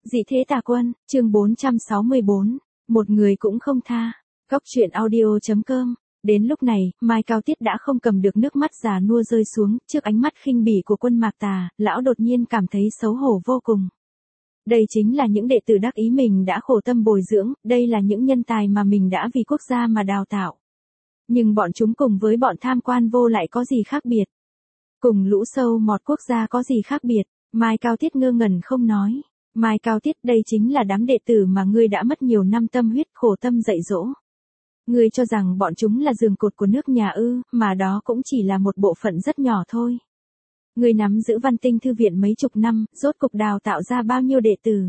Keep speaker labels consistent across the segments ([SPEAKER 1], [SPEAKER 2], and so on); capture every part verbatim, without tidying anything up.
[SPEAKER 1] Dị thế tà quân, chương bốn trăm sáu mươi bốn, một người cũng không tha. Góc truyện audio chấm com. Đến lúc này, Mai Cao Tiết đã không cầm được nước mắt già nua rơi xuống, trước ánh mắt khinh bỉ của Quân Mạc Tà, lão đột nhiên cảm thấy xấu hổ vô cùng. Đây chính là những đệ tử đắc ý mình đã khổ tâm bồi dưỡng, đây là những nhân tài mà mình đã vì quốc gia mà đào tạo. Nhưng bọn chúng cùng với bọn tham quan vô lại có gì khác biệt? Cùng lũ sâu mọt quốc gia có gì khác biệt? Mai Cao Tiết ngơ ngẩn không nói. Mai Cao Tiết, đây chính là đám đệ tử mà ngươi đã mất nhiều năm tâm huyết khổ tâm dạy dỗ. Ngươi cho rằng bọn chúng là giường cột của nước nhà ư, mà đó cũng chỉ là một bộ phận rất nhỏ thôi. Ngươi nắm giữ Văn Tinh Thư viện mấy chục năm, rốt cục đào tạo ra bao nhiêu đệ tử.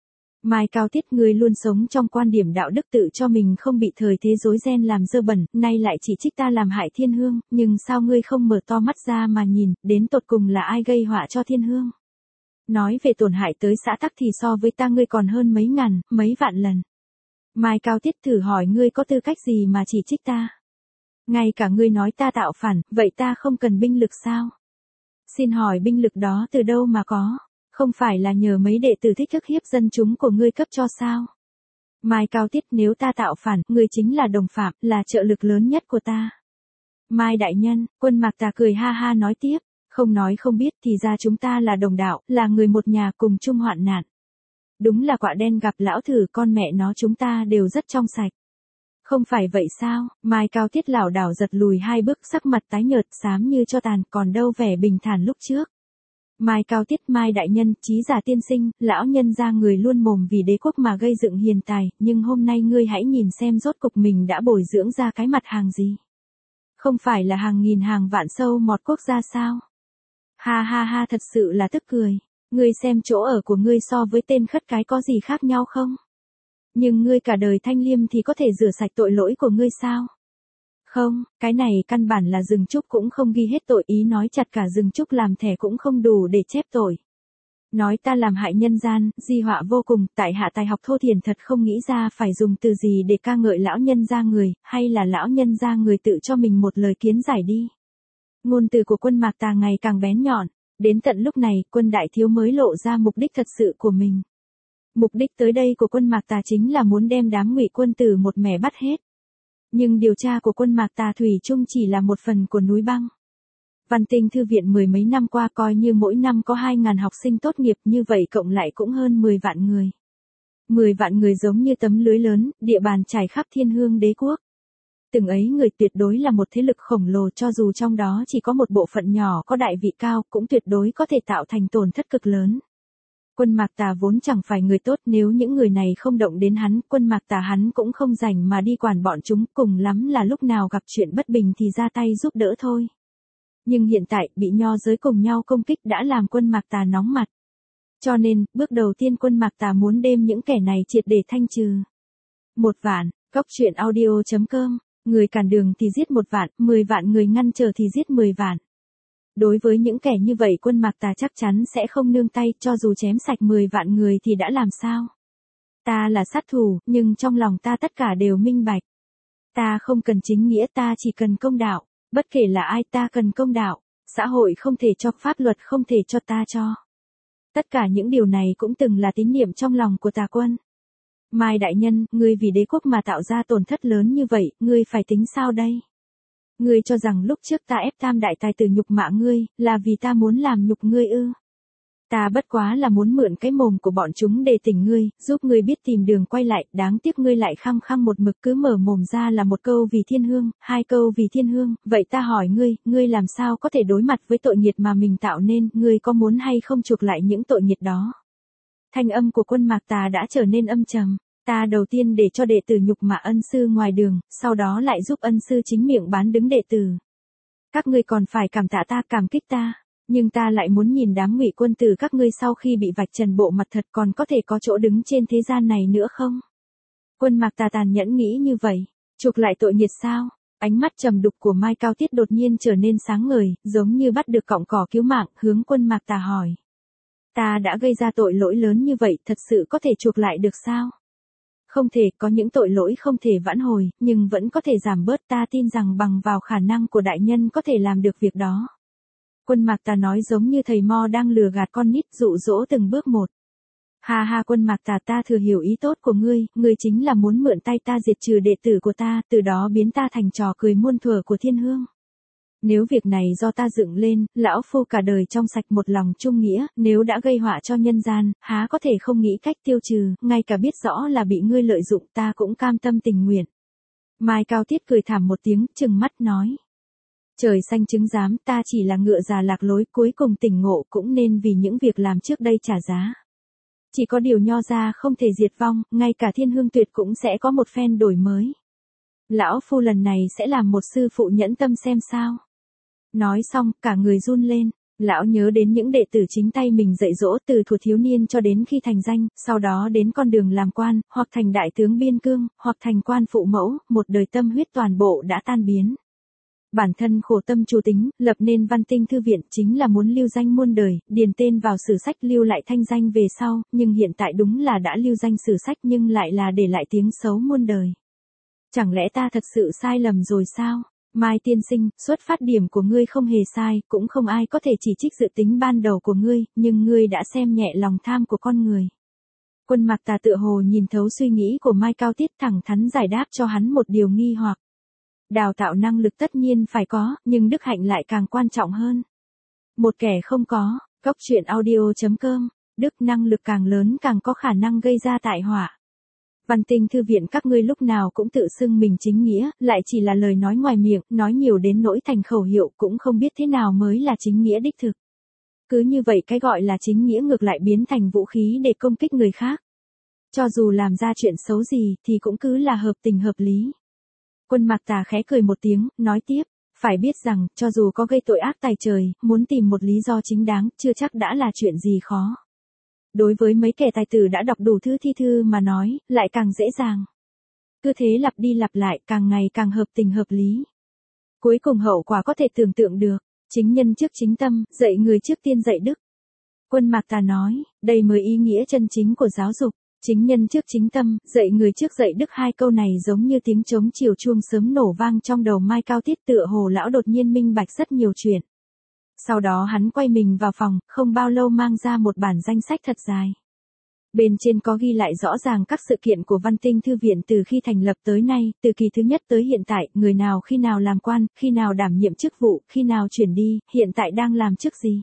[SPEAKER 1] Mai Cao Tiết, ngươi luôn sống trong quan điểm đạo đức tự cho mình không bị thời thế rối ren làm dơ bẩn, nay lại chỉ trích ta làm hại thiên hương, nhưng sao ngươi không mở to mắt ra mà nhìn, đến tột cùng là ai gây họa cho thiên hương? Nói về tổn hại tới xã tắc thì so với ta ngươi còn hơn mấy ngàn, mấy vạn lần. Mai Cao Tiết, thử hỏi ngươi có tư cách gì mà chỉ trích ta? Ngay cả ngươi nói ta tạo phản, vậy ta không cần binh lực sao? Xin hỏi binh lực đó từ đâu mà có? Không phải là nhờ mấy đệ tử thích ức hiếp dân chúng của ngươi cấp cho sao? Mai Cao Tiết, nếu ta tạo phản, ngươi chính là đồng phạm, là trợ lực lớn nhất của ta. Mai đại nhân, Quân Mạc Tà cười ha ha nói tiếp. Không nói không biết thì ra chúng ta là đồng đạo, là người một nhà cùng chung hoạn nạn. Đúng là quạ đen gặp lão thử, con mẹ nó chúng ta đều rất trong sạch. Không phải vậy sao? Mai Cao Tiết lảo đảo giật lùi hai bước, sắc mặt tái nhợt xám như cho tàn, còn đâu vẻ bình thản lúc trước. Mai Cao Tiết, Mai đại nhân, trí giả tiên sinh, lão nhân ra người luôn mồm vì đế quốc mà gây dựng hiền tài, nhưng hôm nay ngươi hãy nhìn xem rốt cục mình đã bồi dưỡng ra cái mặt hàng gì. Không phải là hàng nghìn hàng vạn sâu mọt quốc gia sao? Ha ha ha, thật sự là tức cười. Ngươi xem chỗ ở của ngươi so với tên khất cái có gì khác nhau không? Nhưng ngươi cả đời thanh liêm thì có thể rửa sạch tội lỗi của ngươi sao? Không, cái này căn bản là rừng trúc cũng không ghi hết tội, ý nói chặt cả rừng trúc làm thẻ cũng không đủ để chép tội. Nói ta làm hại nhân gian, di họa vô cùng, tại hạ tài học thô thiển thật không nghĩ ra phải dùng từ gì để ca ngợi lão nhân gia người, hay là lão nhân gia người tự cho mình một lời kiến giải đi. Ngôn từ của Quân Mạc Tà ngày càng bén nhọn, đến tận lúc này, Quân đại thiếu mới lộ ra mục đích thật sự của mình. Mục đích tới đây của Quân Mạc Tà chính là muốn đem đám Ngụy quân tử một mẻ bắt hết. Nhưng điều tra của Quân Mạc Tà thủy chung chỉ là một phần của núi băng. Văn Tinh Thư viện mười mấy năm qua coi như mỗi năm có hai ngàn học sinh tốt nghiệp, như vậy cộng lại cũng hơn mười vạn người. mười vạn người giống như tấm lưới lớn, địa bàn trải khắp thiên hương đế quốc. Từng ấy người tuyệt đối là một thế lực khổng lồ, cho dù trong đó chỉ có một bộ phận nhỏ có đại vị cao, cũng tuyệt đối có thể tạo thành tổn thất cực lớn. Quân Mạc Tà vốn chẳng phải người tốt, nếu những người này không động đến hắn, Quân Mạc Tà hắn cũng không rảnh mà đi quản bọn chúng, cùng lắm là lúc nào gặp chuyện bất bình thì ra tay giúp đỡ thôi. Nhưng hiện tại, bị nho giới cùng nhau công kích đã làm Quân Mạc Tà nóng mặt. Cho nên, bước đầu tiên Quân Mạc Tà muốn đem những kẻ này triệt để thanh trừ. Một vạn, góc truyện audio chấm com. Người cản đường thì giết một vạn, mười vạn người ngăn trở thì giết mười vạn. Đối với những kẻ như vậy Quân Mạc Tà chắc chắn sẽ không nương tay, cho dù chém sạch mười vạn người thì đã làm sao? Ta là sát thủ, nhưng trong lòng ta tất cả đều minh bạch. Ta không cần chính nghĩa, ta chỉ cần công đạo. Bất kể là ai, ta cần công đạo. Xã hội không thể cho, pháp luật không thể cho, ta cho. Tất cả những điều này cũng từng là tín niệm trong lòng của Tà Quân. Mai đại nhân, ngươi vì đế quốc mà tạo ra tổn thất lớn như vậy, ngươi phải tính sao đây? Ngươi cho rằng lúc trước ta ép tam đại tài tử nhục mạ ngươi, là vì ta muốn làm nhục ngươi ư? Ta bất quá là muốn mượn cái mồm của bọn chúng để tỉnh ngươi, giúp ngươi biết tìm đường quay lại, đáng tiếc ngươi lại khăng khăng một mực cứ mở mồm ra là một câu vì thiên hương, hai câu vì thiên hương, vậy ta hỏi ngươi, ngươi làm sao có thể đối mặt với tội nghiệt mà mình tạo nên, ngươi có muốn hay không chuộc lại những tội nghiệt đó? Thanh âm của Quân Mạc Tà đã trở nên âm trầm. Ta đầu tiên để cho đệ tử nhục mạ ân sư ngoài đường, sau đó lại giúp ân sư chính miệng bán đứng đệ tử. Các ngươi còn phải cảm tạ ta, cảm kích ta, nhưng ta lại muốn nhìn đám Ngụy quân tử các ngươi sau khi bị vạch trần bộ mặt thật còn có thể có chỗ đứng trên thế gian này nữa không? Quân Mạc Tà tàn nhẫn nghĩ như vậy, chuộc lại tội nghiệt sao? Ánh mắt trầm đục của Mai Cao Tiết đột nhiên trở nên sáng ngời, giống như bắt được cọng cỏ cứu mạng, hướng Quân Mạc Tà hỏi. Ta đã gây ra tội lỗi lớn như vậy, thật sự có thể chuộc lại được sao? Không thể, có những tội lỗi không thể vãn hồi, nhưng vẫn có thể giảm bớt, ta tin rằng bằng vào khả năng của đại nhân có thể làm được việc đó. Quân Mạc Tà nói giống như thầy mo đang lừa gạt con nít, dụ dỗ từng bước một. Ha ha Quân Mạc Tà, ta thừa hiểu ý tốt của ngươi, ngươi chính là muốn mượn tay ta diệt trừ đệ tử của ta, từ đó biến ta thành trò cười muôn thuở của thiên hương. Nếu việc này do ta dựng lên, lão phu cả đời trong sạch một lòng trung nghĩa, nếu đã gây họa cho nhân gian, há có thể không nghĩ cách tiêu trừ, ngay cả biết rõ là bị ngươi lợi dụng ta cũng cam tâm tình nguyện. Mai Cao Tiết cười thảm một tiếng, trừng mắt nói. Trời xanh chứng giám, ta chỉ là ngựa già lạc lối, cuối cùng tỉnh ngộ cũng nên vì những việc làm trước đây trả giá. Chỉ có điều nho gia không thể diệt vong, ngay cả thiên hương tuyệt cũng sẽ có một phen đổi mới. Lão phu lần này sẽ làm một sư phụ nhẫn tâm xem sao. Nói xong, cả người run lên, lão nhớ đến những đệ tử chính tay mình dạy dỗ từ thuở thiếu niên cho đến khi thành danh, sau đó đến con đường làm quan, hoặc thành đại tướng biên cương, hoặc thành quan phụ mẫu, một đời tâm huyết toàn bộ đã tan biến. Bản thân khổ tâm chủ tính, lập nên Văn Tinh Thư Viện chính là muốn lưu danh muôn đời, điền tên vào sử sách lưu lại thanh danh về sau, nhưng hiện tại đúng là đã lưu danh sử sách nhưng lại là để lại tiếng xấu muôn đời. Chẳng lẽ ta thật sự sai lầm rồi sao? Mai tiên sinh, xuất phát điểm của ngươi không hề sai, cũng không ai có thể chỉ trích dự tính ban đầu của ngươi, nhưng ngươi đã xem nhẹ lòng tham của con người. Quân Mạc Tà tựa hồ nhìn thấu suy nghĩ của Mai Cao Tiết, thẳng thắn giải đáp cho hắn một điều nghi hoặc. Đào tạo năng lực tất nhiên phải có, nhưng đức hạnh lại càng quan trọng hơn. Một kẻ không có, Cốc Truyện Audio chấm com, đức năng lực càng lớn càng có khả năng gây ra tai họa. Văn Tinh Thư Viện các ngươi lúc nào cũng tự xưng mình chính nghĩa, lại chỉ là lời nói ngoài miệng, nói nhiều đến nỗi thành khẩu hiệu cũng không biết thế nào mới là chính nghĩa đích thực. Cứ như vậy cái gọi là chính nghĩa ngược lại biến thành vũ khí để công kích người khác. Cho dù làm ra chuyện xấu gì thì cũng cứ là hợp tình hợp lý. Quân Mạc Tà khẽ cười một tiếng, nói tiếp, phải biết rằng, cho dù có gây tội ác tày trời, muốn tìm một lý do chính đáng, chưa chắc đã là chuyện gì khó. Đối với mấy kẻ tài tử đã đọc đủ thư thi thư mà nói, lại càng dễ dàng. Cứ thế lặp đi lặp lại, càng ngày càng hợp tình hợp lý. Cuối cùng hậu quả có thể tưởng tượng được, chính nhân trước chính tâm, dạy người trước tiên dạy đức. Quân Mạc Tà nói, đây mới ý nghĩa chân chính của giáo dục. Chính nhân trước chính tâm, dạy người trước dạy đức, hai câu này giống như tiếng trống chiều chuông sớm nổ vang trong đầu Mai Cao Tiết, tựa hồ lão đột nhiên minh bạch rất nhiều chuyện. Sau đó hắn quay mình vào phòng, không bao lâu mang ra một bản danh sách thật dài. Bên trên có ghi lại rõ ràng các sự kiện của Văn Tinh Thư Viện từ khi thành lập tới nay, từ kỳ thứ nhất tới hiện tại, người nào khi nào làm quan, khi nào đảm nhiệm chức vụ, khi nào chuyển đi, hiện tại đang làm chức gì.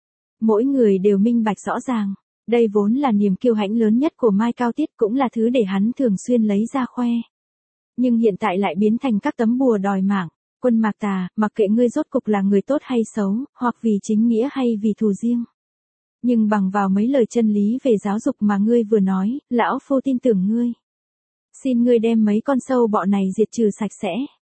[SPEAKER 1] Mỗi người đều minh bạch rõ ràng. Đây vốn là niềm kiêu hãnh lớn nhất của Mai Cao Tiết, cũng là thứ để hắn thường xuyên lấy ra khoe. Nhưng hiện tại lại biến thành các tấm bùa đòi mạng. Quân Mạc Tà, mặc kệ ngươi rốt cục là người tốt hay xấu, hoặc vì chính nghĩa hay vì thù riêng. Nhưng bằng vào mấy lời chân lý về giáo dục mà ngươi vừa nói, lão phu tin tưởng ngươi. Xin ngươi đem mấy con sâu bọ này diệt trừ sạch sẽ.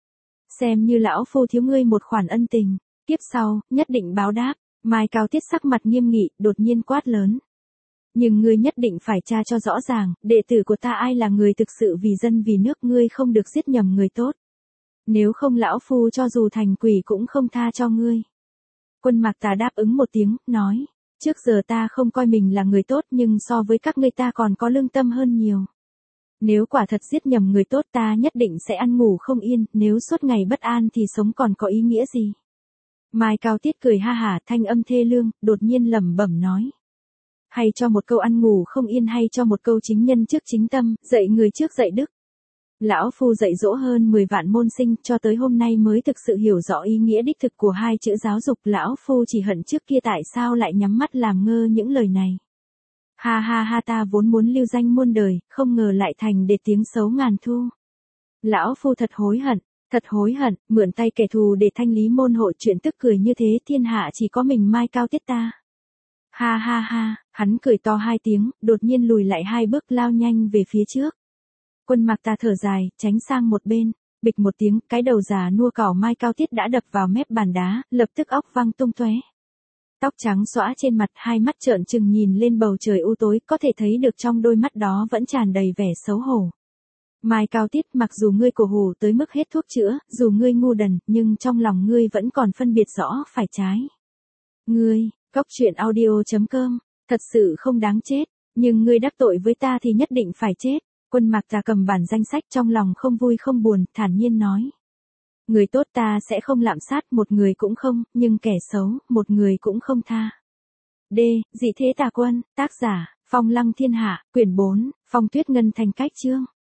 [SPEAKER 1] Xem như lão phu thiếu ngươi một khoản ân tình, kiếp sau, nhất định báo đáp. Mai Cao Tiết sắc mặt nghiêm nghị, đột nhiên quát lớn. Nhưng ngươi nhất định phải tra cho rõ ràng, đệ tử của ta ai là người thực sự vì dân vì nước, ngươi không được giết nhầm người tốt. Nếu không lão phu cho dù thành quỷ cũng không tha cho ngươi. Quân Mạc Tà đáp ứng một tiếng, nói, trước giờ ta không coi mình là người tốt nhưng so với các ngươi ta còn có lương tâm hơn nhiều. Nếu quả thật giết nhầm người tốt ta nhất định sẽ ăn ngủ không yên, nếu suốt ngày bất an thì sống còn có ý nghĩa gì. Mai Cao Tiết cười ha hả, thanh âm thê lương, đột nhiên lẩm bẩm nói. Hay cho một câu ăn ngủ không yên, hay cho một câu chính nhân trước chính tâm, dạy người trước dạy đức. Lão phu dạy dỗ hơn mười vạn môn sinh, cho tới hôm nay mới thực sự hiểu rõ ý nghĩa đích thực của hai chữ giáo dục. Lão phu chỉ hận trước kia tại sao lại nhắm mắt làm ngơ những lời này. Ha ha ha, ta vốn muốn lưu danh muôn đời, không ngờ lại thành để tiếng xấu ngàn thu. Lão phu thật hối hận, thật hối hận, mượn tay kẻ thù để thanh lý môn hộ, chuyện tức cười như thế thiên hạ chỉ có mình Mai Cao Tiết ta. Ha ha ha, hắn cười to hai tiếng, đột nhiên lùi lại hai bước lao nhanh về phía trước. Quân Mạc Tà thở dài, tránh sang một bên, bịch một tiếng, cái đầu già nua cỏ Mai Cao Tiết đã đập vào mép bàn đá, lập tức óc văng tung tóe. Tóc trắng xõa trên mặt, hai mắt trợn trừng nhìn lên bầu trời u tối, có thể thấy được trong đôi mắt đó vẫn tràn đầy vẻ xấu hổ. Mai Cao Tiết, mặc dù ngươi cổ hủ tới mức hết thuốc chữa, dù ngươi ngu đần, nhưng trong lòng ngươi vẫn còn phân biệt rõ phải trái. Ngươi, Cốc Truyện Audio chấm com, thật sự không đáng chết, nhưng ngươi đắc tội với ta thì nhất định phải chết. Quân Mạc Tà cầm bản danh sách trong lòng không vui không buồn, thản nhiên nói. Người tốt ta sẽ không lạm sát, một người cũng không, nhưng kẻ xấu, một người cũng không tha. D. Dị thế tà quân, tác giả, Phong Lăng Thiên Hạ, quyển bốn, Phong Tuyết Ngân thành cách chương.